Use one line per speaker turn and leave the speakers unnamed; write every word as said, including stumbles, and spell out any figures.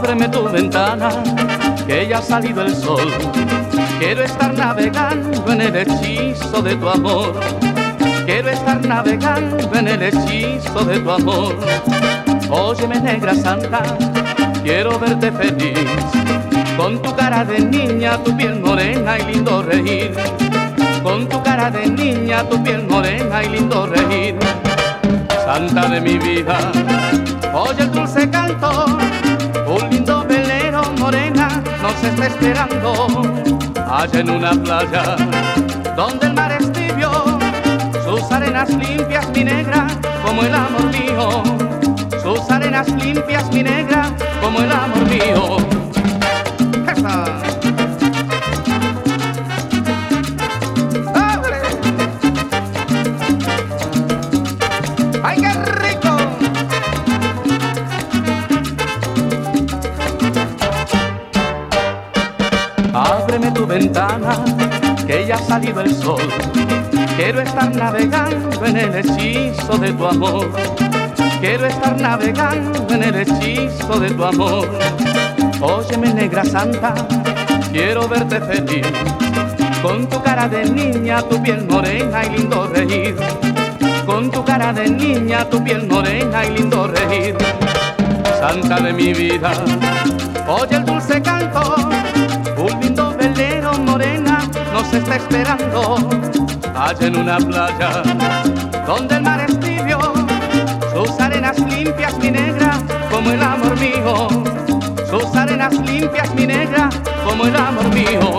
Ábreme tu ventana, que ya ha salido el sol. Quiero estar navegando en el hechizo de tu amor. Quiero estar navegando en el hechizo de tu amor. Óyeme, negra santa, quiero verte feliz, con tu cara de niña, tu piel morena y lindo reír. Con tu cara de niña, tu piel morena y lindo reír. Santa de mi vida, oye el dulce canto, un lindo velero morena nos está esperando. Allá en una playa donde el mar es tibio, sus arenas limpias, mi negra, como el amor mío. Sus arenas limpias, mi negra, como el amor mío. ¡Esa! ¡Abre! ¡Ay, qué rico! Ábreme tu ventana, que ya ha salido el sol. Quiero estar navegando en el hechizo de tu amor. Quiero estar navegando en el hechizo de tu amor. Óyeme, negra santa, quiero verte feliz, con tu cara de niña, tu piel morena y lindo reír. Con tu cara de niña, tu piel morena y lindo reír. Santa de mi vida, oye el dulce canto, un lindo velero morena nos está esperando. Allá en una playa donde el mar es tibio, sus arenas limpias, mi negra, como el amor mío. Sus arenas limpias, mi negra, como el amor mío.